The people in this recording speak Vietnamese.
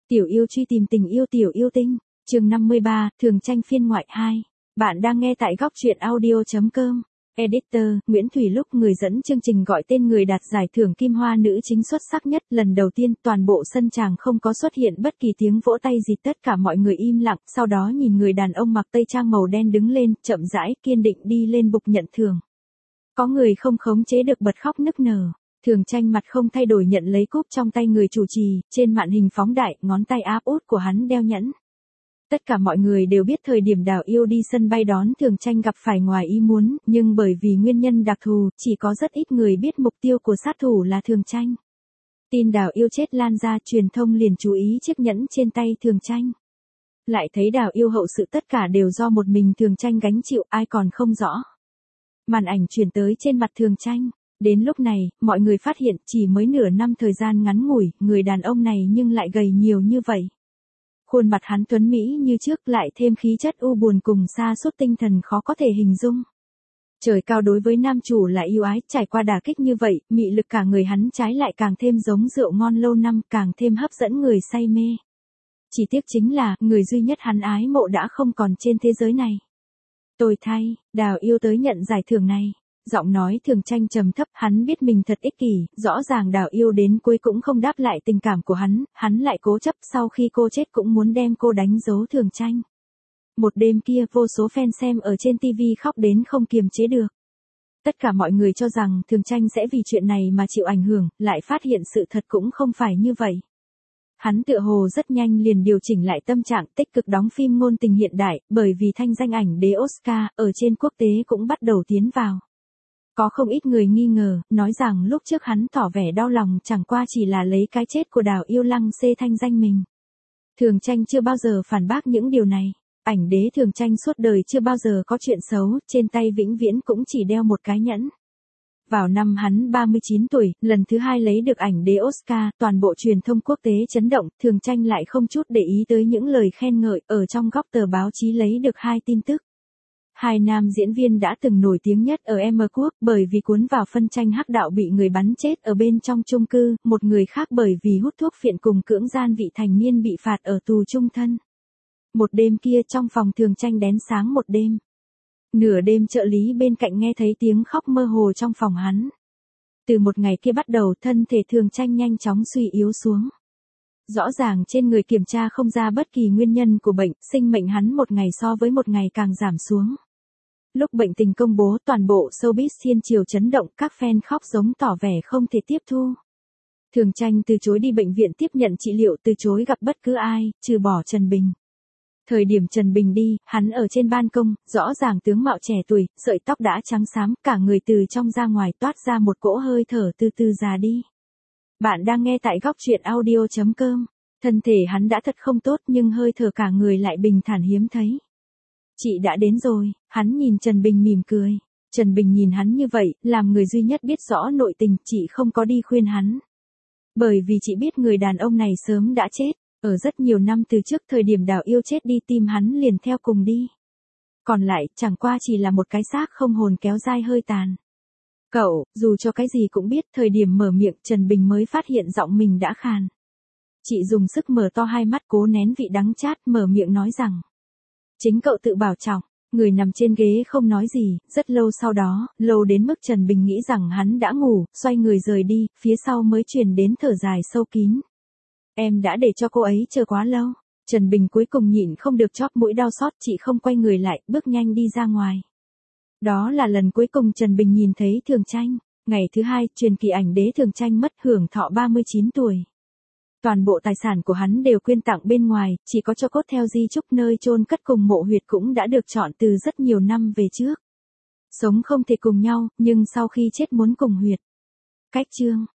Tiểu yêu truy tìm tình yêu tiểu yêu tinh, chương 53, Thường Tranh phiên ngoại 2. Bạn đang nghe tại góc truyện audio.com. Editor, Nguyễn Thủy lúc người dẫn chương trình gọi tên người đạt giải thưởng Kim Hoa nữ chính xuất sắc nhất lần đầu tiên, toàn bộ sân tràng không có xuất hiện bất kỳ tiếng vỗ tay gì, tất cả mọi người im lặng, sau đó nhìn người đàn ông mặc tây trang màu đen đứng lên, chậm rãi, kiên định đi lên bục nhận thưởng. Có người không khống chế được bật khóc nức nở. Thường Tranh mặt không thay đổi nhận lấy cúp trong tay người chủ trì, trên màn hình phóng đại, ngón tay áp út của hắn đeo nhẫn. Tất cả mọi người đều biết thời điểm Đào Yêu đi sân bay đón Thường Tranh gặp phải ngoài ý muốn, nhưng bởi vì nguyên nhân đặc thù, chỉ có rất ít người biết mục tiêu của sát thủ là Thường Tranh. Tin Đào Yêu chết lan ra, truyền thông liền chú ý chiếc nhẫn trên tay Thường Tranh. Lại thấy Đào Yêu hậu sự tất cả đều do một mình Thường Tranh gánh chịu, ai còn không rõ. Màn ảnh chuyển tới trên mặt Thường Tranh. Đến lúc này, mọi người phát hiện chỉ mới nửa năm thời gian ngắn ngủi, người đàn ông này nhưng lại gầy nhiều như vậy. Khuôn mặt hắn tuấn mỹ như trước lại thêm khí chất u buồn cùng sa sút tinh thần khó có thể hình dung. Trời cao đối với nam chủ là yêu ái, trải qua đả kích như vậy, mị lực cả người hắn trái lại càng thêm giống rượu ngon lâu năm, càng thêm hấp dẫn người say mê. Chỉ tiếc chính là, người duy nhất hắn ái mộ đã không còn trên thế giới này. Tôi thay, Đào Yêu tới nhận giải thưởng này. Giọng nói Thường Tranh trầm thấp, hắn biết mình thật ích kỷ, rõ ràng Đào Yêu đến cuối cũng không đáp lại tình cảm của hắn lại cố chấp, sau khi cô chết cũng muốn đem cô đánh dấu Thường Tranh. Một đêm kia vô số fan xem ở trên TV khóc đến không kiềm chế được. Tất cả mọi người cho rằng Thường Tranh sẽ vì chuyện này mà chịu ảnh hưởng, lại phát hiện sự thật cũng không phải như vậy. Hắn tựa hồ rất nhanh liền điều chỉnh lại tâm trạng, tích cực đóng phim ngôn tình hiện đại, bởi vì thanh danh ảnh đế Oscar ở trên quốc tế cũng bắt đầu tiến vào. Có không ít người nghi ngờ, nói rằng lúc trước hắn tỏ vẻ đau lòng chẳng qua chỉ là lấy cái chết của Đào Yêu lăng xê thanh danh mình. Thường Tranh chưa bao giờ phản bác những điều này. Ảnh đế Thường Tranh suốt đời chưa bao giờ có chuyện xấu, trên tay vĩnh viễn cũng chỉ đeo một cái nhẫn. Vào năm hắn 39 tuổi, lần thứ hai lấy được ảnh đế Oscar, toàn bộ truyền thông quốc tế chấn động, Thường Tranh lại không chút để ý tới những lời khen ngợi, ở trong góc tờ báo chí lấy được 2 tin tức. 2 nam diễn viên đã từng nổi tiếng nhất ở M quốc bởi vì cuốn vào phân tranh hắc đạo bị người bắn chết ở bên trong chung cư, một người khác bởi vì hút thuốc phiện cùng cưỡng gian vị thành niên bị phạt ở tù chung thân. Một đêm kia trong phòng Thường Tranh đèn sáng một đêm. Nửa đêm trợ lý bên cạnh nghe thấy tiếng khóc mơ hồ trong phòng hắn. Từ một ngày kia bắt đầu thân thể Thường Tranh nhanh chóng suy yếu xuống. Rõ ràng trên người kiểm tra không ra bất kỳ nguyên nhân của bệnh, sinh mệnh hắn một ngày so với một ngày càng giảm xuống. Lúc bệnh tình công bố toàn bộ showbiz thiên triều chấn động, các fan khóc giống tỏ vẻ không thể tiếp thu. Thường Tranh từ chối đi bệnh viện tiếp nhận trị liệu, từ chối gặp bất cứ ai, trừ bỏ Trần Bình. Thời điểm Trần Bình đi, hắn ở trên ban công, rõ ràng tướng mạo trẻ tuổi, sợi tóc đã trắng xám, cả người từ trong ra ngoài toát ra một cỗ hơi thở từ từ già đi. Bạn đang nghe tại góc truyện audio.com. Thân thể hắn đã thật không tốt nhưng hơi thở cả người lại bình thản hiếm thấy. Chị đã đến rồi, hắn nhìn Trần Bình mỉm cười. Trần Bình nhìn hắn như vậy, làm người duy nhất biết rõ nội tình, chị không có đi khuyên hắn. Bởi vì chị biết người đàn ông này sớm đã chết, ở rất nhiều năm từ trước thời điểm Đào Yêu chết đi tim hắn liền theo cùng đi. Còn lại, chẳng qua chỉ là một cái xác không hồn kéo dai hơi tàn. Cậu, dù cho cái gì cũng biết, thời điểm mở miệng Trần Bình mới phát hiện giọng mình đã khàn. Chị dùng sức mở to hai mắt cố nén vị đắng chát, mở miệng nói rằng. Chính cậu tự bảo trọng, người nằm trên ghế không nói gì, rất lâu sau đó, lâu đến mức Trần Bình nghĩ rằng hắn đã ngủ, xoay người rời đi, phía sau mới truyền đến thở dài sâu kín. Em đã để cho cô ấy chờ quá lâu. Trần Bình cuối cùng nhịn không được chóp mũi đau xót, chị không quay người lại, bước nhanh đi ra ngoài. Đó là lần cuối cùng Trần Bình nhìn thấy Thường Tranh. Ngày thứ hai, truyền kỳ ảnh đế Thường Tranh mất hưởng thọ 39 tuổi. Toàn bộ tài sản của hắn đều quyên tặng bên ngoài, chỉ có cho cốt theo di chúc nơi chôn cất cùng mộ huyệt cũng đã được chọn từ rất nhiều năm về trước. Sống không thể cùng nhau, nhưng sau khi chết muốn cùng huyệt. Cách chương.